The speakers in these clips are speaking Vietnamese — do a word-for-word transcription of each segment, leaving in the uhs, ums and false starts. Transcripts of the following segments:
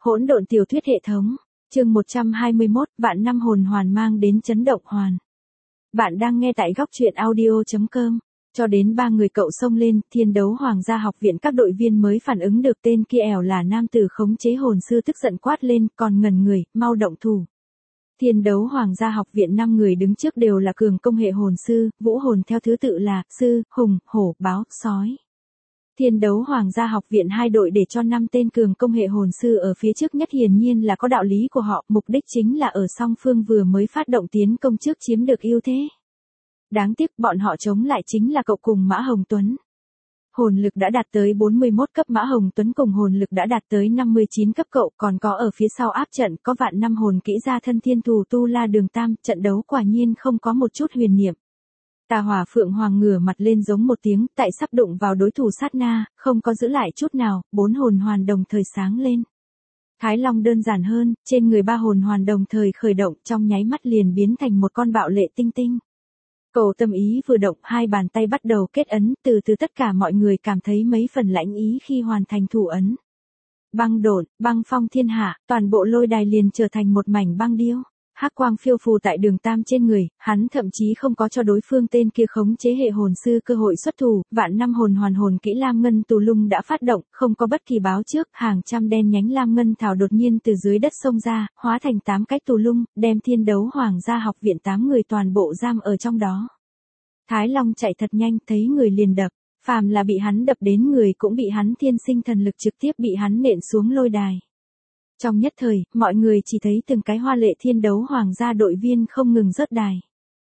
Hỗn độn tiểu thuyết hệ thống, chương một trăm hai mươi mốt, vạn năm hồn hoàn mang đến chấn động hoàn. Bạn đang nghe tại góc truyện audio chấm com. Cho đến ba người cậu xông lên, Thiên Đấu Hoàng gia học viện các đội viên mới phản ứng được tên kia ẻo là nam tử khống chế hồn sư tức giận quát lên, còn ngẩn người, mau động thủ. Thiên Đấu Hoàng gia học viện năm người đứng trước đều là cường công hệ hồn sư, vũ hồn theo thứ tự là sư, hùng, hổ, báo, sói. Thiên Đấu Hoàng gia học viện hai đội để cho năm tên cường công hệ hồn sư ở phía trước nhất hiển nhiên là có đạo lý của họ, mục đích chính là ở song phương vừa mới phát động tiến công trước chiếm được ưu thế. Đáng tiếc bọn họ chống lại chính là cậu cùng Mã Hồng Tuấn. Hồn lực đã đạt tới bốn mươi mốt cấp, Mã Hồng Tuấn cùng hồn lực đã đạt tới năm mươi chín cấp, cậu còn có ở phía sau áp trận có vạn năm hồn kỹ gia thân thiên thù tu la đường tam, trận đấu quả nhiên không có một chút huyền niệm. Tà Hỏa Phượng Hoàng ngửa mặt lên giống một tiếng, tại sắp đụng vào đối thủ sát na, không có giữ lại chút nào, bốn hồn hoàn đồng thời sáng lên. Thái Long đơn giản hơn, trên người ba hồn hoàn đồng thời khởi động, trong nháy mắt liền biến thành một con bạo lệ tinh tinh. Cầu tâm ý vừa động, hai bàn tay bắt đầu kết ấn, từ từ tất cả mọi người cảm thấy mấy phần lãnh ý khi hoàn thành thủ ấn. Băng độn, băng phong thiên hạ, toàn bộ lôi đài liền trở thành một mảnh băng điêu. Hắc quang phiêu phù tại Đường Tam trên người, hắn thậm chí không có cho đối phương tên kia khống chế hệ hồn sư cơ hội xuất thủ, vạn năm hồn hoàn hồn kỹ lam ngân tù lung đã phát động, không có bất kỳ báo trước, hàng trăm đen nhánh lam ngân thảo đột nhiên từ dưới đất xông ra, hóa thành tám cái tù lung, đem Thiên Đấu Hoàng gia học viện tám người toàn bộ giam ở trong đó. Thái Long chạy thật nhanh, thấy người liền đập, phàm là bị hắn đập đến người cũng bị hắn thiên sinh thần lực trực tiếp bị hắn nện xuống lôi đài. Trong nhất thời, mọi người chỉ thấy từng cái hoa lệ Thiên Đấu Hoàng gia đội viên không ngừng rớt đài.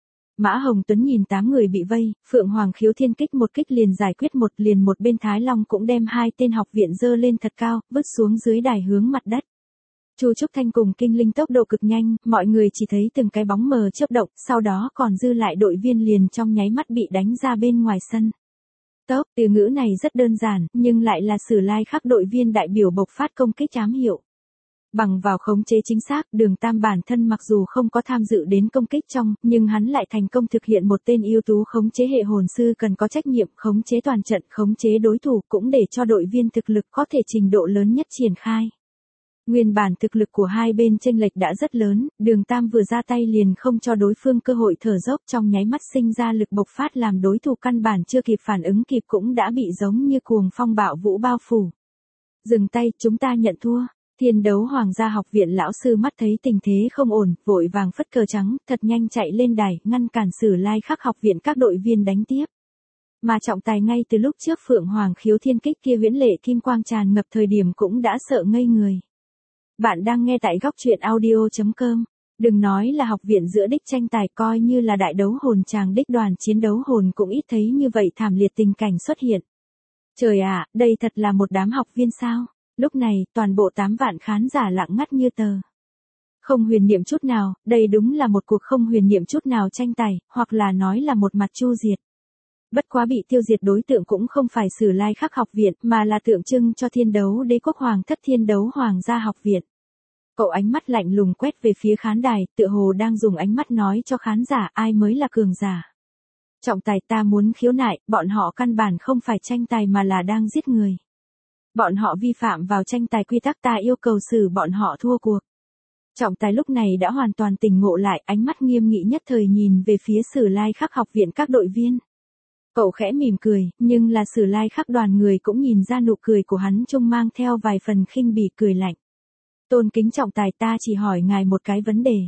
Mã Hồng Tuấn nhìn tám người bị vây, Phượng Hoàng khiếu thiên kích một kích liền giải quyết một, liền một bên Thái Long cũng đem hai tên học viện dơ lên thật cao, vứt xuống dưới đài hướng mặt đất. Chu Trúc Thanh cùng Kinh Linh tốc độ cực nhanh, mọi người chỉ thấy từng cái bóng mờ chớp động, sau đó còn dư lại đội viên liền trong nháy mắt bị đánh ra bên ngoài sân. Tốc, từ ngữ này rất đơn giản, nhưng lại là Sử Lai Khắc đội viên đại biểu bộc phát công kích ám hiệu. Bằng vào khống chế chính xác, Đường Tam bản thân mặc dù không có tham dự đến công kích trong, nhưng hắn lại thành công thực hiện một tên ưu tú khống chế hệ hồn sư cần có trách nhiệm khống chế toàn trận, khống chế đối thủ cũng để cho đội viên thực lực có thể trình độ lớn nhất triển khai. Nguyên bản thực lực của hai bên chênh lệch đã rất lớn, Đường Tam vừa ra tay liền không cho đối phương cơ hội thở dốc, trong nháy mắt sinh ra lực bộc phát làm đối thủ căn bản chưa kịp phản ứng kịp cũng đã bị giống như cuồng phong bạo vũ bao phủ. Dừng tay, chúng ta nhận thua. Thiên Đấu Hoàng gia học viện lão sư mắt thấy tình thế không ổn, vội vàng phất cờ trắng, thật nhanh chạy lên đài, ngăn cản Sử Lai Khắc học viện các đội viên đánh tiếp. Mà trọng tài ngay từ lúc trước Phượng Hoàng khiếu thiên kích kia huyễn lệ kim quang tràn ngập thời điểm cũng đã sợ ngây người. Bạn đang nghe tại góc truyện audio chấm com. Đừng nói là học viện giữa đích tranh tài, coi như là đại đấu hồn tràng đích đoàn chiến đấu hồn cũng ít thấy như vậy thảm liệt tình cảnh xuất hiện. Trời ạ, đây thật là một đám học viên sao? Lúc này, toàn bộ tám vạn khán giả lặng ngắt như tờ. Không huyền niệm chút nào, đây đúng là một cuộc không huyền niệm chút nào tranh tài, hoặc là nói là một mặt chu diệt. Bất quá bị tiêu diệt đối tượng cũng không phải Sử Lai Khắc học viện, mà là tượng trưng cho Thiên Đấu Đế quốc Hoàng thất Thiên Đấu Hoàng gia học viện. Cậu ánh mắt lạnh lùng quét về phía khán đài, tựa hồ đang dùng ánh mắt nói cho khán giả ai mới là cường giả. Trọng tài, ta muốn khiếu nại, bọn họ căn bản không phải tranh tài mà là đang giết người. Bọn họ vi phạm vào tranh tài quy tắc, ta yêu cầu xử bọn họ thua cuộc. Trọng tài lúc này đã hoàn toàn tỉnh ngộ lại, ánh mắt nghiêm nghị nhất thời nhìn về phía Sử Lai Khắc học viện các đội viên. Cậu khẽ mỉm cười, nhưng là Sử Lai Khắc đoàn người cũng nhìn ra nụ cười của hắn trông mang theo vài phần khinh bỉ cười lạnh. Tôn kính trọng tài, ta chỉ hỏi ngài một cái vấn đề.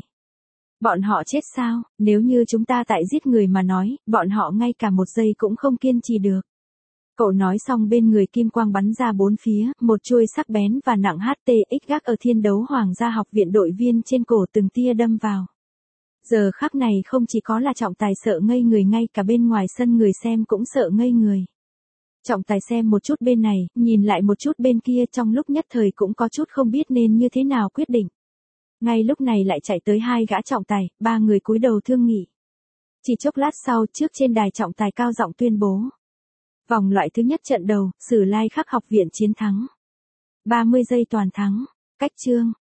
Bọn họ chết sao? Nếu như chúng ta tại giết người mà nói, bọn họ ngay cả một giây cũng không kiên trì được. Cậu nói xong bên người kim quang bắn ra bốn phía, một chuôi sắc bén và nặng hát tê ích gác ở Thiên Đấu Hoàng gia học viện đội viên trên cổ từng tia đâm vào. Giờ khắc này không chỉ có là trọng tài sợ ngây người, ngay cả bên ngoài sân người xem cũng sợ ngây người. Trọng tài xem một chút bên này, nhìn lại một chút bên kia, trong lúc nhất thời cũng có chút không biết nên như thế nào quyết định. Ngay lúc này lại chạy tới hai gã trọng tài, ba người cúi đầu thương nghị. Chỉ chốc lát sau, trước trên đài trọng tài cao giọng tuyên bố. Vòng loại thứ nhất trận đầu, Sử Lai Khắc học viện chiến thắng. ba mươi giây toàn thắng. Cách chương.